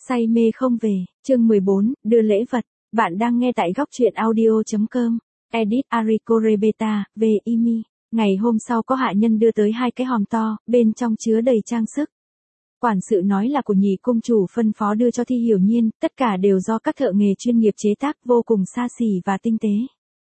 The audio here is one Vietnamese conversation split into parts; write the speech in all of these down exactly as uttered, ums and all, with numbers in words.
Say mê không về, chương mười bốn, đưa lễ vật. Bạn đang nghe tại góc truyện audio.com. Edit Arico Rebeta, về Imi. Ngày hôm sau có hạ nhân đưa tới hai cái hòm to, bên trong chứa đầy trang sức. Quản sự nói là của nhị cung chủ phân phó đưa cho Thi Hiểu Nhiên, tất cả đều do các thợ nghề chuyên nghiệp chế tác, vô cùng xa xỉ và tinh tế.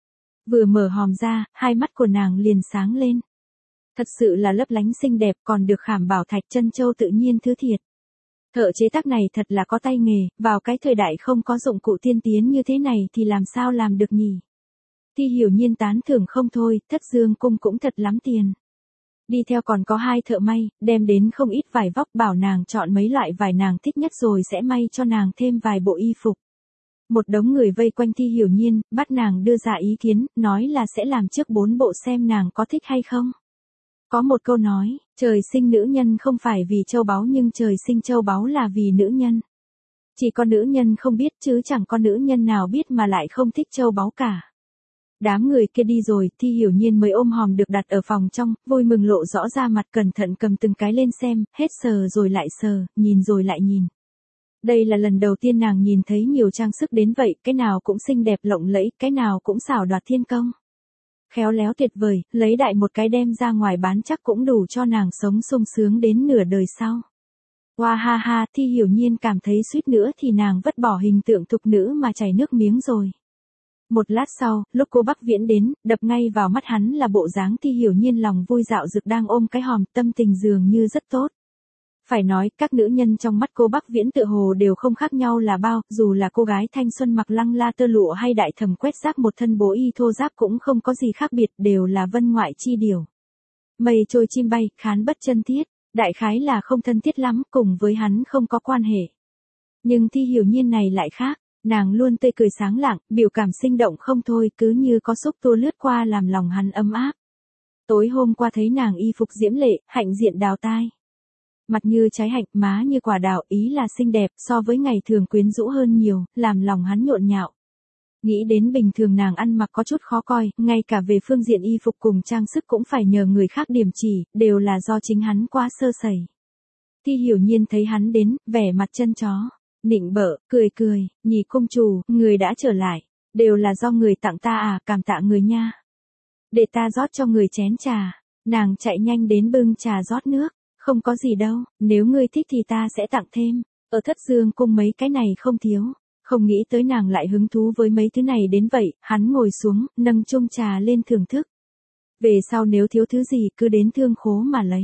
Vừa mở hòm ra, hai mắt của nàng liền sáng lên. Thật sự là lấp lánh xinh đẹp, còn được khảm bảo thạch chân châu tự nhiên thứ thiệt. Thợ chế tác này thật là có tay nghề, vào cái thời đại không có dụng cụ tiên tiến như thế này thì làm sao làm được nhỉ? Thi Hiểu Nhiên tán thưởng không thôi, Thất Dương cung cũng thật lắm tiền. Đi theo còn có hai thợ may, đem đến không ít vải vóc, bảo nàng chọn mấy loại vải nàng thích nhất rồi sẽ may cho nàng thêm vài bộ y phục. Một đống người vây quanh Thi Hiểu Nhiên, bắt nàng đưa ra ý kiến, nói là sẽ làm trước bốn bộ xem nàng có thích hay không. Có một câu nói, trời sinh nữ nhân không phải vì châu báu nhưng trời sinh châu báu là vì nữ nhân. Chỉ có nữ nhân không biết chứ chẳng có nữ nhân nào biết mà lại không thích châu báu cả. Đám người kia đi rồi, Thi Hiểu Nhiên mới ôm hòm được đặt ở phòng trong, vui mừng lộ rõ ra mặt, cẩn thận cầm từng cái lên xem, hết sờ rồi lại sờ, nhìn rồi lại nhìn. Đây là lần đầu tiên nàng nhìn thấy nhiều trang sức đến vậy, cái nào cũng xinh đẹp lộng lẫy, cái nào cũng xảo đoạt thiên công. Khéo léo tuyệt vời, lấy đại một cái đem ra ngoài bán chắc cũng đủ cho nàng sống sung sướng đến nửa đời sau. Hoa ha ha, Thi Hiểu Nhiên cảm thấy suýt nữa thì nàng vứt bỏ hình tượng thục nữ mà chảy nước miếng rồi. Một lát sau, lúc cô Bắc Viễn đến, đập ngay vào mắt hắn là bộ dáng Thi Hiểu Nhiên lòng vui dạo dực đang ôm cái hòm, tâm tình dường như rất tốt. Phải nói, các nữ nhân trong mắt cô Bắc Viễn tựa hồ đều không khác nhau là bao, dù là cô gái thanh xuân mặc lăng la tơ lụa hay đại thẩm quét rác một thân bố y thô ráp cũng không có gì khác biệt, đều là vân ngoại chi điều. Mây trôi chim bay, khán bất chân thiết, đại khái là không thân thiết lắm, cùng với hắn không có quan hệ. Nhưng Thi Hiểu Nhiên này lại khác, nàng luôn tươi cười sáng lạng, biểu cảm sinh động không thôi, cứ như có xúc tua lướt qua làm lòng hắn ấm áp. Tối hôm qua thấy nàng y phục diễm lệ, hạnh diện đào tai. Mặt như trái hạnh, má như quả đào, ý là xinh đẹp, so với ngày thường quyến rũ hơn nhiều, làm lòng hắn nhộn nhạo. Nghĩ đến bình thường nàng ăn mặc có chút khó coi, ngay cả về phương diện y phục cùng trang sức cũng phải nhờ người khác điểm chỉ, đều là do chính hắn quá sơ sẩy. Thi Hiểu Nhiên thấy hắn đến, vẻ mặt chân chó, nịnh bợ, cười cười, nhị cung chủ, người đã trở lại, đều là do người tặng ta à, cảm tạ người nha. Để ta rót cho người chén trà, nàng chạy nhanh đến bưng trà rót nước. Không có gì đâu, nếu ngươi thích thì ta sẽ tặng thêm, ở Thất Dương cung mấy cái này không thiếu. Không nghĩ tới nàng lại hứng thú với mấy thứ này đến vậy, hắn ngồi xuống, nâng chung trà lên thưởng thức. Về sau nếu thiếu thứ gì cứ đến thương khố mà lấy.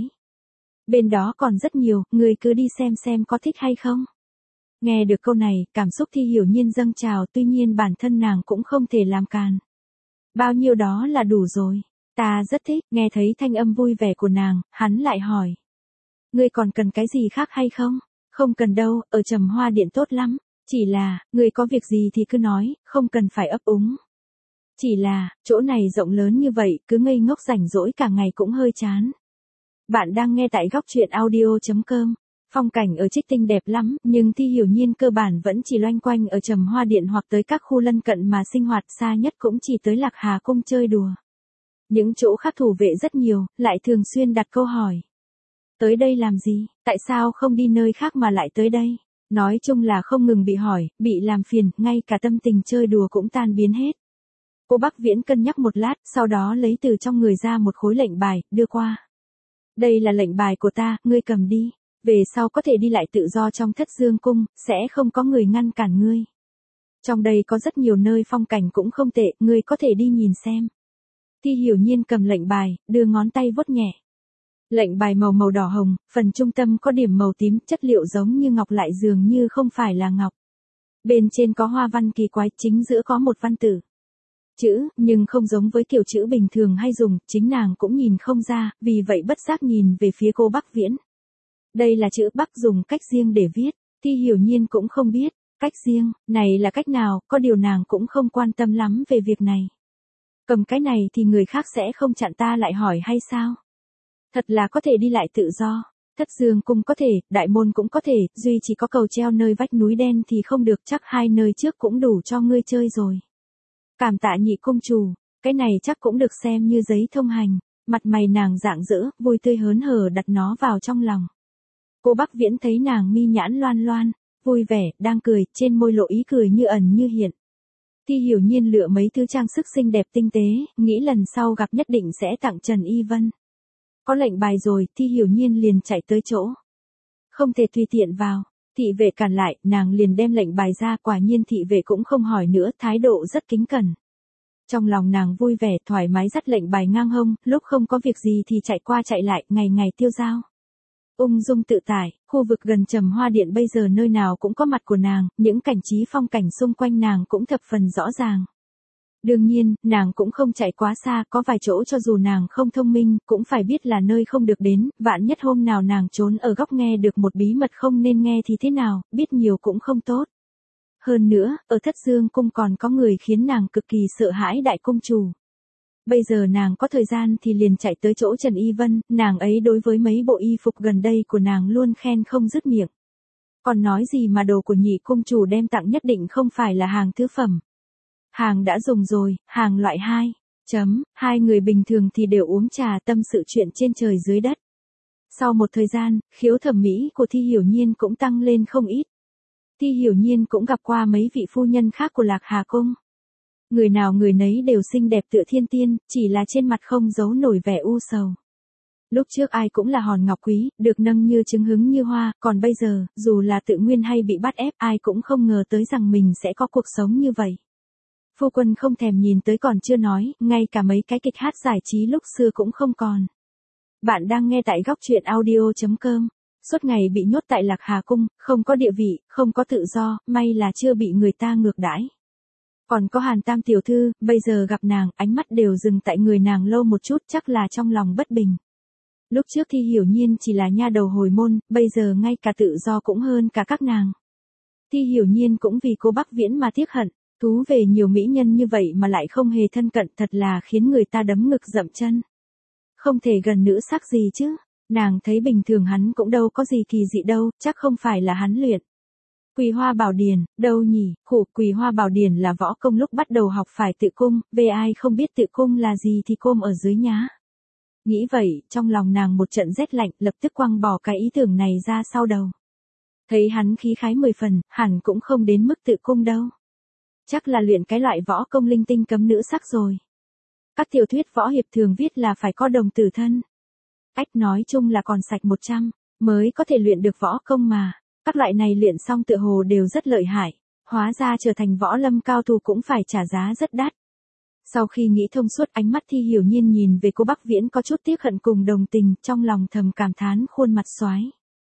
Bên đó còn rất nhiều, ngươi cứ đi xem xem có thích hay không. Nghe được câu này, cảm xúc Thi Hiểu Nhiên dâng trào, tuy nhiên bản thân nàng cũng không thể làm càn. Bao nhiêu đó là đủ rồi, ta rất thích, nghe thấy thanh âm vui vẻ của nàng, hắn lại hỏi. Ngươi còn cần cái gì khác hay không? Không cần đâu, ở Trầm Hoa Điện tốt lắm. Chỉ là, ngươi có việc gì thì cứ nói, không cần phải ấp úng. Chỉ là, chỗ này rộng lớn như vậy, cứ ngây ngốc rảnh rỗi cả ngày cũng hơi chán. Bạn đang nghe tại góc truyện audio.com. Phong cảnh ở Trích Tinh đẹp lắm, nhưng Thi Hiểu Nhiên cơ bản vẫn chỉ loanh quanh ở Trầm Hoa Điện hoặc tới các khu lân cận mà sinh hoạt, xa nhất cũng chỉ tới Lạc Hà Cung chơi đùa. Những chỗ khác thủ vệ rất nhiều, lại thường xuyên đặt câu hỏi. Tới đây làm gì, tại sao không đi nơi khác mà lại tới đây? Nói chung là không ngừng bị hỏi, bị làm phiền, ngay cả tâm tình chơi đùa cũng tan biến hết. Cô Bắc Viễn cân nhắc một lát, sau đó lấy từ trong người ra một khối lệnh bài, đưa qua. Đây là lệnh bài của ta, ngươi cầm đi. Về sau có thể đi lại tự do trong Thất Dương cung, sẽ không có người ngăn cản ngươi. Trong đây có rất nhiều nơi phong cảnh cũng không tệ, ngươi có thể đi nhìn xem. Thi Hiểu Nhiên cầm lệnh bài, đưa ngón tay vuốt nhẹ. Lệnh bài màu màu đỏ hồng, phần trung tâm có điểm màu tím, chất liệu giống như ngọc lại dường như không phải là ngọc. Bên trên có hoa văn kỳ quái, chính giữa có một văn tử. Chữ, nhưng không giống với kiểu chữ bình thường hay dùng, chính nàng cũng nhìn không ra, vì vậy bất giác nhìn về phía cô Bắc Viễn. Đây là chữ Bắc dùng cách riêng để viết, Thi Hiểu Nhiên cũng không biết, cách riêng, này là cách nào, có điều nàng cũng không quan tâm lắm về việc này. Cầm cái này thì người khác sẽ không chặn ta lại hỏi hay sao? Thật là có thể đi lại tự do, Thất Dương cung có thể, Đại môn cũng có thể, duy chỉ có cầu treo nơi vách núi đen thì không được, chắc hai nơi trước cũng đủ cho ngươi chơi rồi. Cảm tạ nhị cung chủ, cái này chắc cũng được xem như giấy thông hành, mặt mày nàng rạng rỡ, vui tươi hớn hở đặt nó vào trong lòng. Cô Bắc Viễn thấy nàng mi nhãn loan loan, vui vẻ, đang cười, trên môi lộ ý cười như ẩn như hiện. Thi Hiểu Nhiên lựa mấy thứ trang sức xinh đẹp tinh tế, nghĩ lần sau gặp nhất định sẽ tặng Trần Y Vân. Có lệnh bài rồi, Thi Hiểu Nhiên liền chạy tới chỗ. Không thể tùy tiện vào. Thị vệ cản lại, nàng liền đem lệnh bài ra, quả nhiên thị vệ cũng không hỏi nữa, thái độ rất kính cẩn. Trong lòng nàng vui vẻ, thoải mái dắt lệnh bài ngang hông, lúc không có việc gì thì chạy qua chạy lại, ngày ngày tiêu dao. Ung dung tự tại, khu vực gần Trầm Hoa Điện bây giờ nơi nào cũng có mặt của nàng, những cảnh trí phong cảnh xung quanh nàng cũng thập phần rõ ràng. Đương nhiên, nàng cũng không chạy quá xa, có vài chỗ cho dù nàng không thông minh, cũng phải biết là nơi không được đến, vạn nhất hôm nào nàng trốn ở góc nghe được một bí mật không nên nghe thì thế nào, biết nhiều cũng không tốt. Hơn nữa, ở Thất Dương Cung còn có người khiến nàng cực kỳ sợ hãi đại cung chủ. Bây giờ nàng có thời gian thì liền chạy tới chỗ Trần Y Vân, nàng ấy đối với mấy bộ y phục gần đây của nàng luôn khen không dứt miệng. Còn nói gì mà đồ của nhị cung chủ đem tặng nhất định không phải là hàng thứ phẩm. Hàng đã dùng rồi, hàng loại hai. Chấm, hai người bình thường thì đều uống trà tâm sự chuyện trên trời dưới đất. Sau một thời gian, khiếu thẩm mỹ của Thi Hiểu Nhiên cũng tăng lên không ít. Thi Hiểu Nhiên cũng gặp qua mấy vị phu nhân khác của Lạc Hà Cung. Người nào người nấy đều xinh đẹp tựa thiên tiên, chỉ là trên mặt không giấu nổi vẻ u sầu. Lúc trước ai cũng là hòn ngọc quý, được nâng như trứng hứng như hoa, còn bây giờ, dù là tự nguyên hay bị bắt ép, ai cũng không ngờ tới rằng mình sẽ có cuộc sống như vậy. Phu quân không thèm nhìn tới còn chưa nói, ngay cả mấy cái kịch hát giải trí lúc xưa cũng không còn. Bạn đang nghe tại góc truyện audio chấm com. Suốt ngày bị nhốt tại Lạc Hà Cung, không có địa vị, không có tự do, may là chưa bị người ta ngược đãi. Còn có Hàn Tam tiểu thư, bây giờ gặp nàng, ánh mắt đều dừng tại người nàng lâu một chút, chắc là trong lòng bất bình. Lúc trước Thi Hiểu Nhiên chỉ là nha đầu hồi môn, bây giờ ngay cả tự do cũng hơn cả các nàng. Thi Hiểu Nhiên cũng vì cô Bắc Viễn mà tiếc hận, thú về nhiều mỹ nhân như vậy mà lại không hề thân cận, thật là khiến người ta đấm ngực dậm chân. Không thể gần nữ sắc gì chứ, nàng thấy bình thường hắn cũng đâu có gì kỳ dị đâu, chắc không phải là hắn luyện. Quỳ Hoa Bảo Điển, đâu nhỉ, khổ, Quỳ Hoa Bảo Điển là võ công lúc bắt đầu học phải tự cung, về ai không biết tự cung là gì thì côm ở dưới nhá. Nghĩ vậy, trong lòng nàng một trận rét lạnh, lập tức quăng bỏ cái ý tưởng này ra sau đầu. Thấy hắn khí khái mười phần, hẳn cũng không đến mức tự cung đâu. Chắc là luyện cái loại võ công linh tinh cấm nữ sắc rồi. Các tiểu thuyết võ hiệp thường viết là phải có đồng tử thân. Ách nói chung là còn sạch một trăm, mới có thể luyện được võ công mà. Các loại này luyện xong tựa hồ đều rất lợi hại. Hóa ra trở thành võ lâm cao thủ cũng phải trả giá rất đắt. Sau khi nghĩ thông suốt, ánh mắt Thi Hiểu Nhiên nhìn về cô Bắc Viễn có chút tiếc hận cùng đồng tình, trong lòng thầm cảm thán khuôn mặt xoái.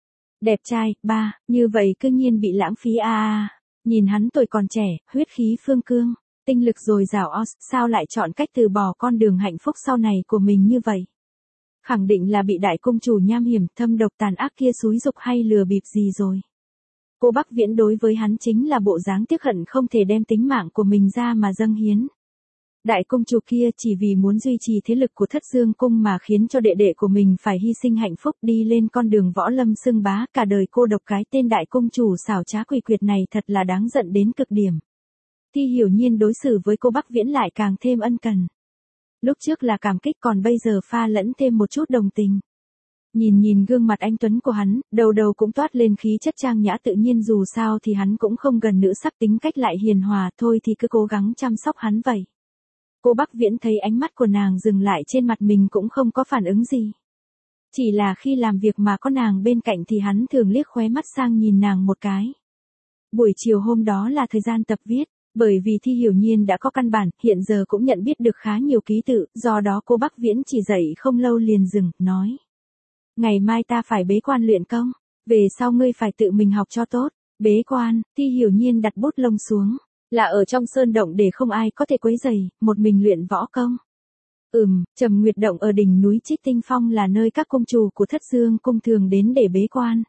Đẹp trai, ba, như vậy cứ nhiên bị lãng phí a a. Nhìn hắn tuổi còn trẻ, huyết khí phương cương, tinh lực dồi dào os, sao lại chọn cách từ bỏ con đường hạnh phúc sau này của mình như vậy? Khẳng định là bị đại cung chủ nham hiểm, thâm độc tàn ác kia xúi dục hay lừa bịp gì rồi. Cô Bắc Viễn đối với hắn chính là bộ dáng tiếc hận không thể đem tính mạng của mình ra mà dâng hiến. Đại cung chủ kia chỉ vì muốn duy trì thế lực của Thất Dương Cung mà khiến cho đệ đệ của mình phải hy sinh hạnh phúc đi lên con đường võ lâm xưng bá, cả đời cô độc cái tên đại cung chủ xảo trá quỷ quyệt này thật là đáng giận đến cực điểm. Thi Hiểu Nhiên đối xử với cô Bắc Viễn lại càng thêm ân cần. Lúc trước là cảm kích, còn bây giờ pha lẫn thêm một chút đồng tình. Nhìn nhìn gương mặt anh tuấn của hắn, đầu đầu cũng toát lên khí chất trang nhã tự nhiên, dù sao thì hắn cũng không gần nữ sắc, tính cách lại hiền hòa, thôi thì cứ cố gắng chăm sóc hắn vậy. Cô Bắc Viễn thấy ánh mắt của nàng dừng lại trên mặt mình cũng không có phản ứng gì. Chỉ là khi làm việc mà có nàng bên cạnh thì hắn thường liếc khóe mắt sang nhìn nàng một cái. Buổi chiều hôm đó là thời gian tập viết, bởi vì Thi Hiểu Nhiên đã có căn bản, hiện giờ cũng nhận biết được khá nhiều ký tự, do đó cô Bắc Viễn chỉ dạy không lâu liền dừng, nói. Ngày mai ta phải bế quan luyện công, về sau ngươi phải tự mình học cho tốt. Bế quan, Thi Hiểu Nhiên đặt bút lông xuống. Là ở trong sơn động để không ai có thể quấy rầy, một mình luyện võ công. Ừm, Trầm Nguyệt Động ở đỉnh núi Trích Tinh Phong là nơi các cung chủ của Thất Dương Cung thường đến để bế quan.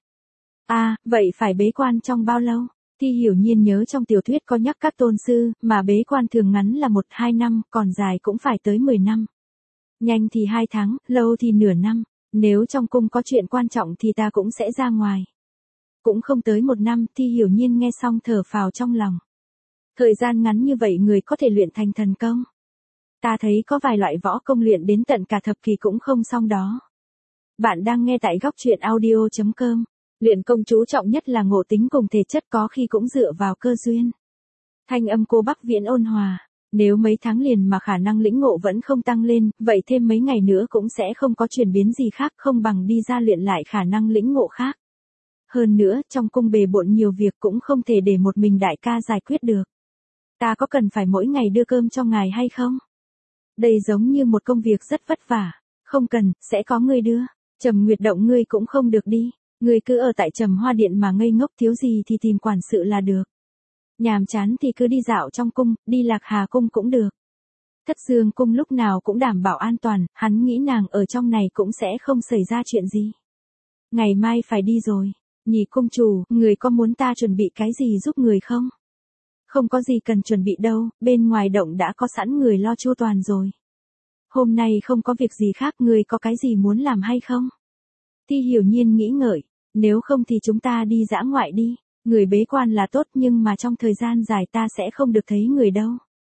À, vậy phải bế quan trong bao lâu? Thi Hiểu Nhiên nhớ trong tiểu thuyết có nhắc các tôn sư, mà bế quan thường ngắn là một hai năm, còn dài cũng phải tới mười năm. Nhanh thì hai tháng, lâu thì nửa năm, nếu trong cung có chuyện quan trọng thì ta cũng sẽ ra ngoài. Cũng không tới một năm, Thi Hiểu Nhiên nghe xong thở phào trong lòng. Thời gian ngắn như vậy người có thể luyện thành thần công. Ta thấy có vài loại võ công luyện đến tận cả thập kỳ cũng không xong đó. Bạn đang nghe tại góc truyện audio chấm com. Luyện công chú trọng nhất là ngộ tính cùng thể chất, có khi cũng dựa vào cơ duyên. Thanh âm cô Bắc Viễn ôn hòa. Nếu mấy tháng liền mà khả năng lĩnh ngộ vẫn không tăng lên, vậy thêm mấy ngày nữa cũng sẽ không có chuyển biến gì khác, không bằng đi ra luyện lại khả năng lĩnh ngộ khác. Hơn nữa, trong cung bề bộn nhiều việc cũng không thể để một mình đại ca giải quyết được. Ta có cần phải mỗi ngày đưa cơm cho ngài hay không? Đây giống như một công việc rất vất vả. Không cần, sẽ có người đưa. Trầm Nguyệt Động ngươi cũng không được đi. Ngươi cứ ở tại Trầm Hoa Điện mà ngây ngốc, thiếu gì thì tìm quản sự là được. Nhàm chán thì cứ đi dạo trong cung, đi Lạc Hà cung cũng được. Thất Dương cung lúc nào cũng đảm bảo an toàn, hắn nghĩ nàng ở trong này cũng sẽ không xảy ra chuyện gì. Ngày mai phải đi rồi. Nhị cung chủ, người có muốn ta chuẩn bị cái gì giúp người không? Không có gì cần chuẩn bị đâu, bên ngoài động đã có sẵn người lo chu toàn rồi. Hôm nay không có việc gì khác, người có cái gì muốn làm hay không? Thi Hiểu Nhiên nghĩ ngợi, nếu không thì chúng ta đi dã ngoại đi. Người bế quan là tốt nhưng mà trong thời gian dài ta sẽ không được thấy người đâu.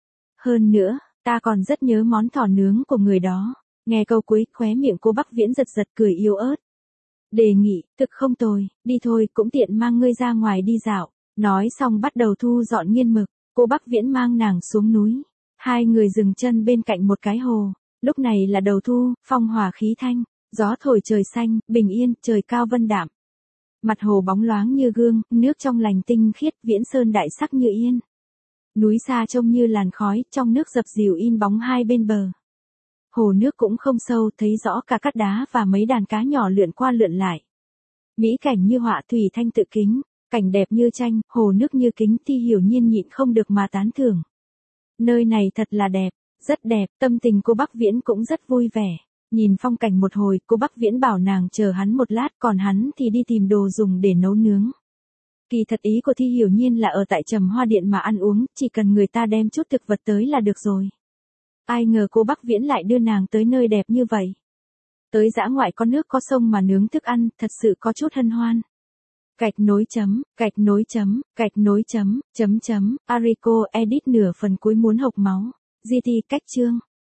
Hơn nữa, ta còn rất nhớ món thỏ nướng của người đó. Nghe câu cuối, khóe miệng cô Bắc Viễn giật giật cười yếu ớt. Đề nghị, thực không tồi, đi thôi, cũng tiện mang ngươi ra ngoài đi dạo. Nói xong bắt đầu thu dọn nghiên mực, cô Bắc Viễn mang nàng xuống núi. Hai người dừng chân bên cạnh một cái hồ. Lúc này là đầu thu, phong hòa khí thanh, gió thổi trời xanh, bình yên, trời cao vân đạm. Mặt hồ bóng loáng như gương, nước trong lành tinh khiết, viễn sơn đại sắc như yên. Núi xa trông như làn khói, trong nước dập dìu in bóng hai bên bờ. Hồ nước cũng không sâu, thấy rõ cả cát đá và mấy đàn cá nhỏ lượn qua lượn lại. Mỹ cảnh như họa, thủy thanh tự kính, cảnh đẹp như tranh, hồ nước như kính, Thi Hiểu Nhiên nhịn không được mà tán thưởng. Nơi này thật là đẹp, rất đẹp, tâm tình cô Bắc Viễn cũng rất vui vẻ. Nhìn phong cảnh một hồi, cô Bắc Viễn bảo nàng chờ hắn một lát, còn hắn thì đi tìm đồ dùng để nấu nướng. Kỳ thật ý của Thi Hiểu Nhiên là ở tại Trầm Hoa Điện mà ăn uống, chỉ cần người ta đem chút thực vật tới là được rồi. Ai ngờ cô Bắc Viễn lại đưa nàng tới nơi đẹp như vậy. Tới dã ngoại có nước có sông mà nướng thức ăn, thật sự có chút hân hoan. Gạch nối chấm, gạch nối chấm, gạch nối chấm, chấm chấm, Arico edit nửa phần cuối muốn hộc máu. giê tê cách chương.